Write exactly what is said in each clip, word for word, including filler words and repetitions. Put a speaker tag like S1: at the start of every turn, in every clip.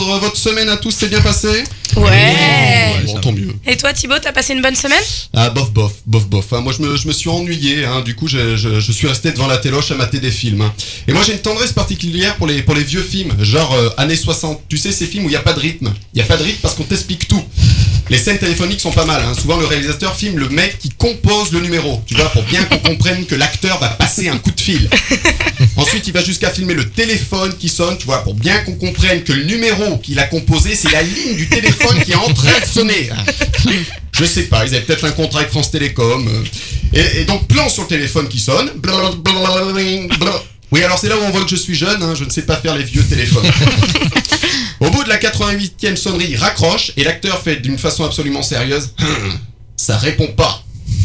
S1: votre, votre semaine à tous s'est bien passée?
S2: Ouais.
S1: Ouais, bon, tant mieux.
S2: Et toi Thibaut, t'as passé une bonne semaine?
S1: Ah, bof, bof, bof, bof. Hein, moi, je me, je me suis ennuyé. Hein, du coup, je, je, je suis resté devant la téloche à mater des films. Hein. Et moi, j'ai une tendresse particulière pour les, pour les vieux films, genre euh, années soixante. Tu sais, ces films où il n'y a pas de rythme. Il n'y a pas de rythme parce qu'on t'explique tout. Les scènes téléphoniques sont pas mal. Hein. Souvent, le réalisateur filme le mec qui compose le numéro. Tu vois, pour bien qu'on comprenne que l'acteur va passer un coup de fil. Ensuite, il va jusqu'à filmer le téléphone qui sonne, tu vois, pour bien qu'on comprenne que le numéro qu'il a composé, c'est la ligne du téléphone qui est en train de sonner. Je sais pas, ils avaient peut-être un contrat avec France Télécom. Et, et donc, plan sur le téléphone qui sonne. Oui, alors c'est là où on voit que je suis jeune, hein, je ne sais pas faire les vieux téléphones. Au bout de la quatre-vingt-huitième sonnerie, il raccroche et l'acteur fait d'une façon absolument sérieuse. Ça répond pas.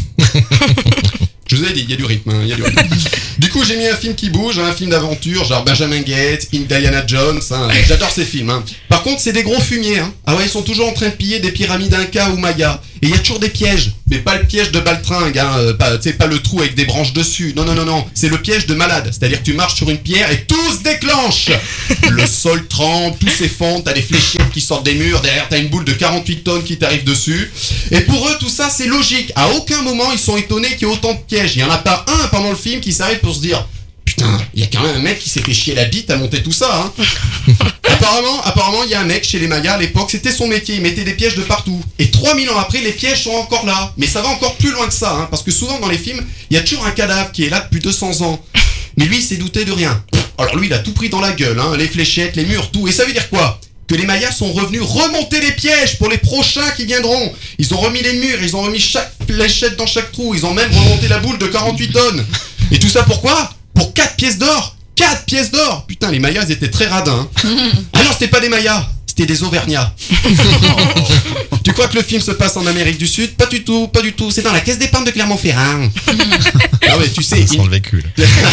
S1: Je vous ai dit, il y a du rythme, il hein, y a du rythme. Du coup, j'ai mis un film qui bouge, un film d'aventure, genre Benjamin Gates, Indiana Jones, hein, j'adore ces films. Hein. Par contre, c'est des gros fumiers. Hein. Ah ouais, ils sont toujours en train de piller des pyramides Inca ou Maya. Et il y a toujours des pièges, mais pas le piège de baltringue, hein, euh, pas, tu sais, pas le trou avec des branches dessus. Non, non, non, non, c'est le piège de malade. C'est-à-dire que tu marches sur une pierre et tout se déclenche. Le sol tremble, tout s'effondre, t'as des fléchettes qui sortent des murs, derrière t'as une boule de quarante-huit tonnes qui t'arrive dessus. Et pour eux, tout ça, c'est logique. À aucun moment, ils sont étonnés qu'il y ait autant de pièges. Il y en a pas un pendant le film qui s'arrête pour se dire putain, il y a quand même un mec qui s'est fait chier la bite à monter tout ça, hein. Apparemment, apparemment, il y a un mec chez les Mayas à l'époque, c'était son métier, il mettait des pièges de partout. Et trois mille ans après, les pièges sont encore là. Mais ça va encore plus loin que ça, hein, parce que souvent dans les films, il y a toujours un cadavre qui est là depuis deux cents ans. Mais lui, il s'est douté de rien. Alors lui, il a tout pris dans la gueule, hein, les fléchettes, les murs, tout. Et ça veut dire quoi? Que les Mayas sont revenus remonter les pièges pour les prochains qui viendront. Ils ont remis les murs, ils ont remis chaque fléchette dans chaque trou, ils ont même remonté la boule de quarante-huit tonnes. Et tout ça pourquoi? Pour quatre pièces d'or. quatre pièces d'or. Putain, les Mayas, ils étaient très radins. Hein. Ah non, c'était pas des Mayas, c'était des Auvergnats. Tu crois que le film se passe en Amérique du Sud? Pas du tout, pas du tout. C'est dans la caisse d'épargne de Clermont-Ferrand. Ah ouais, tu sais.
S3: Sans
S1: il...
S3: le véhicule.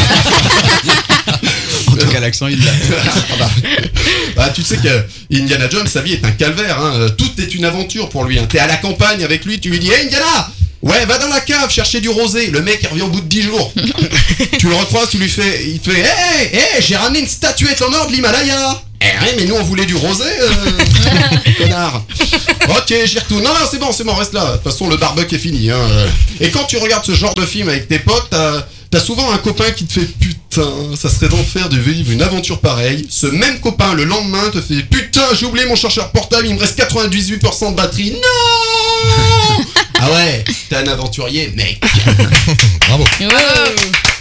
S3: En tout cas, l'accent, il l'a.
S1: Ah bah. Bah, tu sais que Indiana Jones, sa vie est un calvaire. Hein. Tout est une aventure pour lui. Hein. T'es à la campagne avec lui, tu lui dis hey, Indiana! Ouais, va dans la cave chercher du rosé. Le mec, il revient au bout de dix jours. Tu le recroises, tu lui fais. Il te fait hey, hey, j'ai ramené une statuette en or de l'Himalaya. Eh ouais, mais nous on voulait du rosé, euh... connard. Ok, j'y retourne. Non, non, c'est bon, c'est bon, reste là. De toute façon, le barbecue est fini. Hein. Et quand tu regardes ce genre de film avec tes potes, t'as, t'as souvent un copain qui te fait putain, ça serait d'enfer de vivre une aventure pareille. Ce même copain, le lendemain, te fait putain, j'ai oublié mon chargeur portable, il me reste quatre-vingt-dix-huit pour cent de batterie. Non. Ah ouais, t'es un aventurier, mec.
S3: Bravo.
S2: Wow.